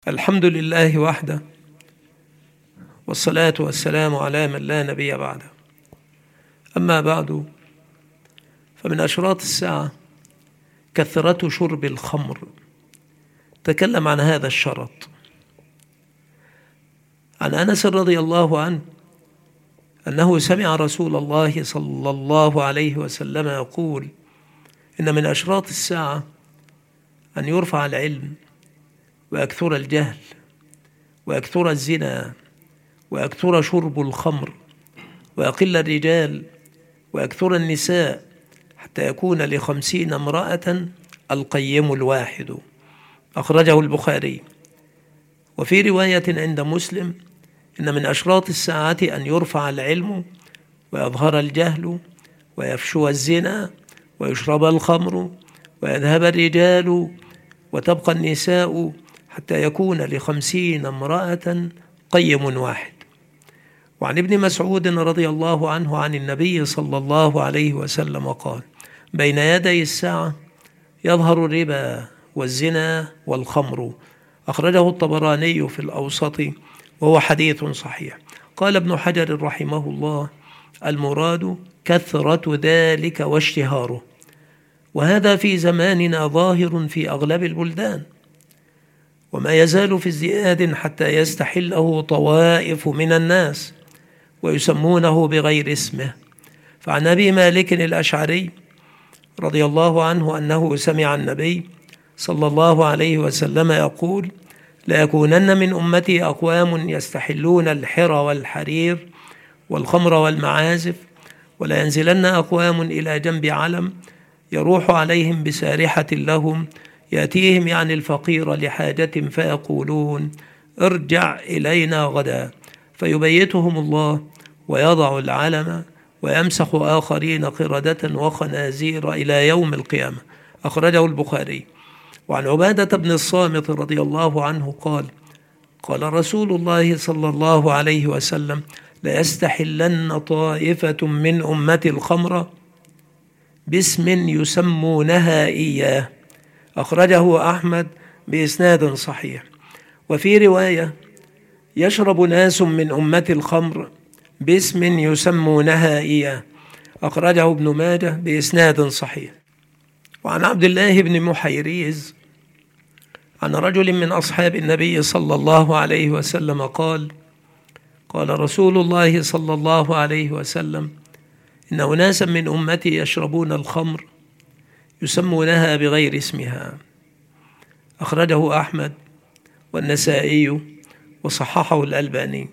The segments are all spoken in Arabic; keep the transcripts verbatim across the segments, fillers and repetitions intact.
الحمد لله وحده، والصلاة والسلام على من لا نبي بعده. أما بعد، فمن أشراط الساعة كثرة شرب الخمر. تكلم عن هذا الشرط عن أنس رضي الله عنه أنه سمع رسول الله صلى الله عليه وسلم يقول: إن من أشراط الساعة أن يرفع العلم ويكثر الجهل ويكثر الزنا ويكثر شرب الخمر ويقل الرجال ويكثر النساء، حتى يكون لخمسين امرأة القيم الواحد. أخرجه البخاري. وفي رواية عند مسلم: إن من أشراط الساعة أن يرفع العلم ويظهر الجهل ويفشو الزنا ويشرب الخمر ويذهب الرجال وتبقى النساء، حتى يكون لخمسين امرأة قيم واحد. وعن ابن مسعود رضي الله عنه عن النبي صلى الله عليه وسلم قال: بين يدي الساعة يظهر الربا والزنا والخمر. أخرجه الطبراني في الأوسط وهو حديث صحيح. قال ابن حجر رحمه الله: المراد كثرة ذلك واشتهاره، وهذا في زماننا ظاهر في أغلب البلدان، وما يزال في ازدياد حتى يستحله طوائف من الناس ويسمونه بغير اسمه. فعن أبي مالك الأشعري رضي الله عنه أنه سمع النبي صلى الله عليه وسلم يقول: لا يكونن من أمتي أقوام يستحلون الحر والحرير والخمر والمعازف، ولا ينزلن أقوام إلى جنب علم يروح عليهم بسارحة لهم، يأتيهم يعني الفقير لحاجة فيقولون: ارجع إلينا غدا، فيبيتهم الله ويضع العلم ويمسخ آخرين قردة وخنازير إلى يوم القيامة. أخرجه البخاري. وعن عبادة بن الصامت رضي الله عنه قال: قال رسول الله صلى الله عليه وسلم: ليستحلن طائفة من أمة الخمر باسم يسمونها إياه. أخرجه أحمد بإسناد صحيح. وفي رواية: يشرب ناس من أمة الخمر باسم يسمونها إياه. أخرجه ابن ماجه بإسناد صحيح. وعن عبد الله بن محيريز عن رجل من أصحاب النبي صلى الله عليه وسلم قال: قال رسول الله صلى الله عليه وسلم: إن أناسا من أمتي يشربون الخمر يسمونها بغير اسمها. أخرجه أحمد والنسائي وصححه الألباني.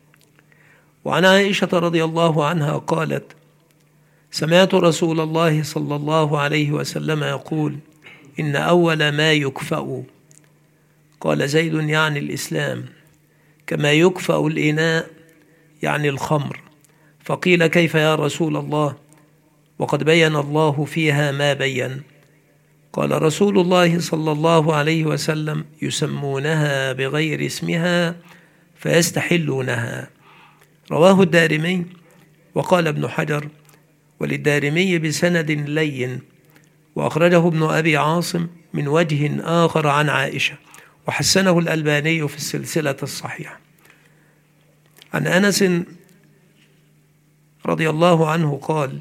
وعن عائشة رضي الله عنها قالت: سمعت رسول الله صلى الله عليه وسلم يقول: إن أول ما يكفأ، قال زيد يعني الإسلام، كما يكفأ الإناء يعني الخمر. فقيل: كيف يا رسول الله؟ وقد بين الله فيها ما بين. قال رسول الله صلى الله عليه وسلم: يسمونها بغير اسمها فيستحلونها. رواه الدارمي. وقال ابن حجر: وللدارمي بسند لين. وأخرجه ابن أبي عاصم من وجه آخر عن عائشة، وحسنه الألباني في السلسلة الصحيحة. عن أنس رضي الله عنه قال: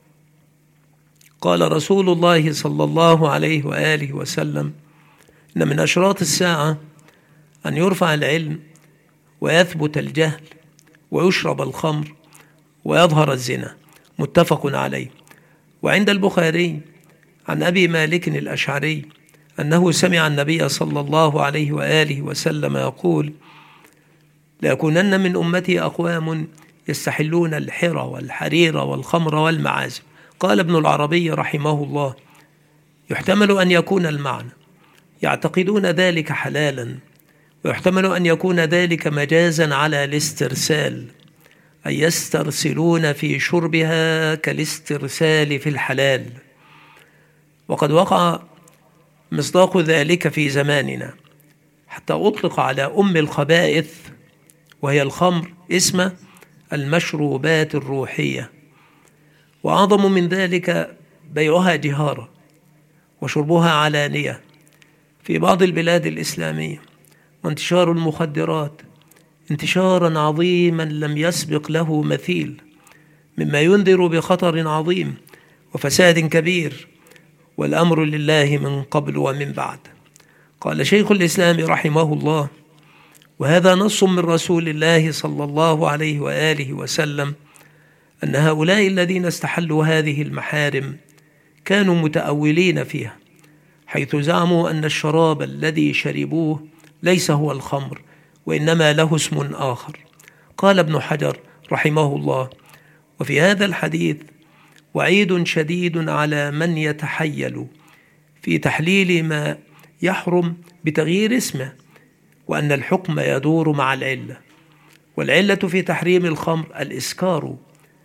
قال رسول الله صلى الله عليه وآله وسلم: إن من أشراط الساعة أن يرفع العلم ويثبت الجهل ويشرب الخمر ويظهر الزنا. متفق عليه. وعند البخاري عن أبي مالك الأشعري أنه سمع النبي صلى الله عليه وآله وسلم يقول: ليكونن من أمتي أقوام يستحلون الحر والحرير والخمر والمعازف. قال ابن العربي رحمه الله: يحتمل أن يكون المعنى يعتقدون ذلك حلالا، ويحتمل أن يكون ذلك مجازا على الاسترسال، أي يسترسلون في شربها كالاسترسال في الحلال. وقد وقع مصداق ذلك في زماننا، حتى أطلق على أم الخبائث وهي الخمر اسم المشروبات الروحية. وأعظم من ذلك بيعها جهارة وشربها علانية في بعض البلاد الإسلامية، وانتشار المخدرات انتشارا عظيما لم يسبق له مثيل، مما ينذر بخطر عظيم وفساد كبير، والأمر لله من قبل ومن بعد. قال شيخ الإسلام رحمه الله: وهذا نص من رسول الله صلى الله عليه وآله وسلم أن هؤلاء الذين استحلوا هذه المحارم كانوا متأولين فيها، حيث زعموا أن الشراب الذي شربوه ليس هو الخمر، وإنما له اسم آخر. قال ابن حجر رحمه الله: وفي هذا الحديث وعيد شديد على من يتحيل في تحليل ما يحرم بتغيير اسمه، وأن الحكم يدور مع العلة، والعلة في تحريم الخمر الإسكار،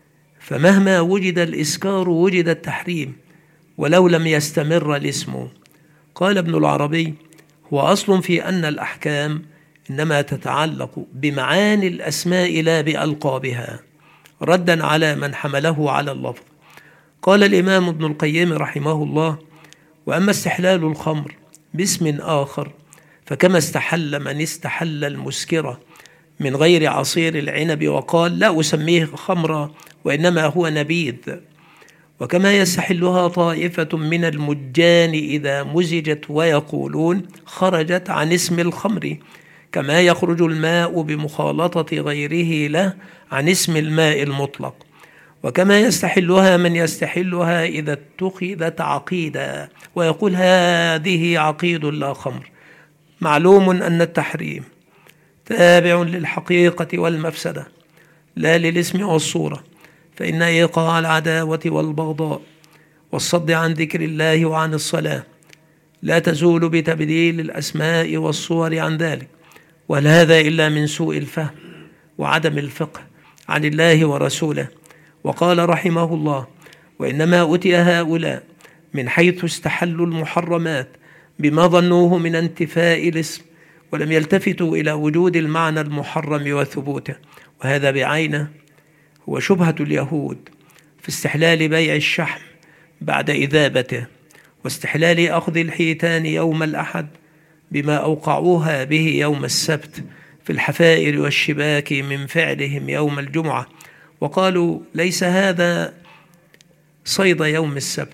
فمهما وجد الإسكار وجد التحريم ولو لم يستمر الاسم. قال ابن العربي: هو أصل في أن الأحكام إنما تتعلق بمعاني الأسماء لا بألقابها، ردا على من حمله على اللفظ. قال الإمام ابن القيم رحمه الله: وأما استحلال الخمر باسم آخر فكما استحل من استحل المسكرة من غير عصير العنب وقال لا أسميه خمرا وإنما هو نبيذ، وكما يستحلها طائفة من المجان إذا مزجت ويقولون خرجت عن اسم الخمر، كما يخرج الماء بمخالطة غيره له عن اسم الماء المطلق، وكما يستحلها من يستحلها إذا اتخذت عقيدا ويقول هذه عقيد لا خمر. معلوم أن التحريم تابع للحقيقة والمفسدة لا للاسم والصورة، فإن إيقاع العداوة والبغضاء والصد عن ذكر الله وعن الصلاة لا تزول بتبديل الأسماء والصور عن ذلك، وهل هذا إلا من سوء الفهم وعدم الفقه عن الله ورسوله. وقال رحمه الله: وإنما أتي هؤلاء من حيث استحلوا المحرمات بما ظنوه من انتفاء الاسم، ولم يلتفتوا إلى وجود المعنى المحرم وثبوته، وهذا بعينه هو شبهة اليهود في استحلال بيع الشحم بعد إذابته، واستحلال أخذ الحيتان يوم الأحد بما أوقعوها به يوم السبت في الحفائر والشباك من فعلهم يوم الجمعة، وقالوا ليس هذا صيد يوم السبت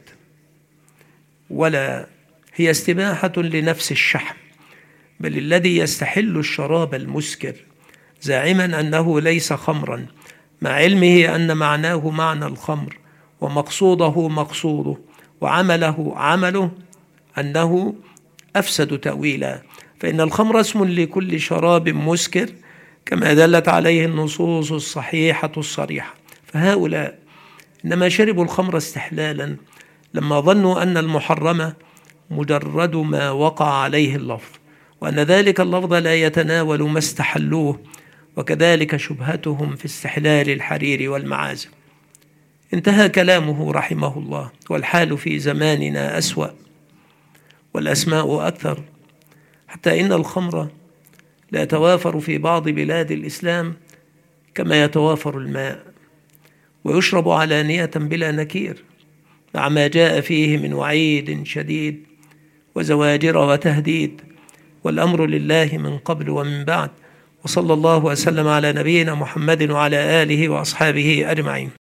ولا هي استباحة لنفس الشحم، بل الذي يستحل الشراب المسكر زاعما أنه ليس خمرا مع علمه أن معناه معنى الخمر ومقصوده مقصوده وعمله عمله، أنه أفسد تأويلا، فإن الخمر اسم لكل شراب مسكر كما دلت عليه النصوص الصحيحة الصريحة. فهؤلاء إنما شربوا الخمر استحلالا لما ظنوا أن المحرم مجرد ما وقع عليه اللفظ، وأن ذلك اللفظ لا يتناول ما استحلوه، وكذلك شبهتهم في استحلال الحرير والمعازف. انتهى كلامه رحمه الله، والحال في زماننا أسوأ والأسماء أكثر، حتى إن الخمر لا يتوافر في بعض بلاد الإسلام كما يتوافر الماء، ويشرب علانية بلا نكير مع ما جاء فيه من وعيد شديد وزواجر وتهديد، والأمر لله من قبل ومن بعد. وصلى الله وسلم على نبينا محمد وعلى آله وأصحابه أجمعين.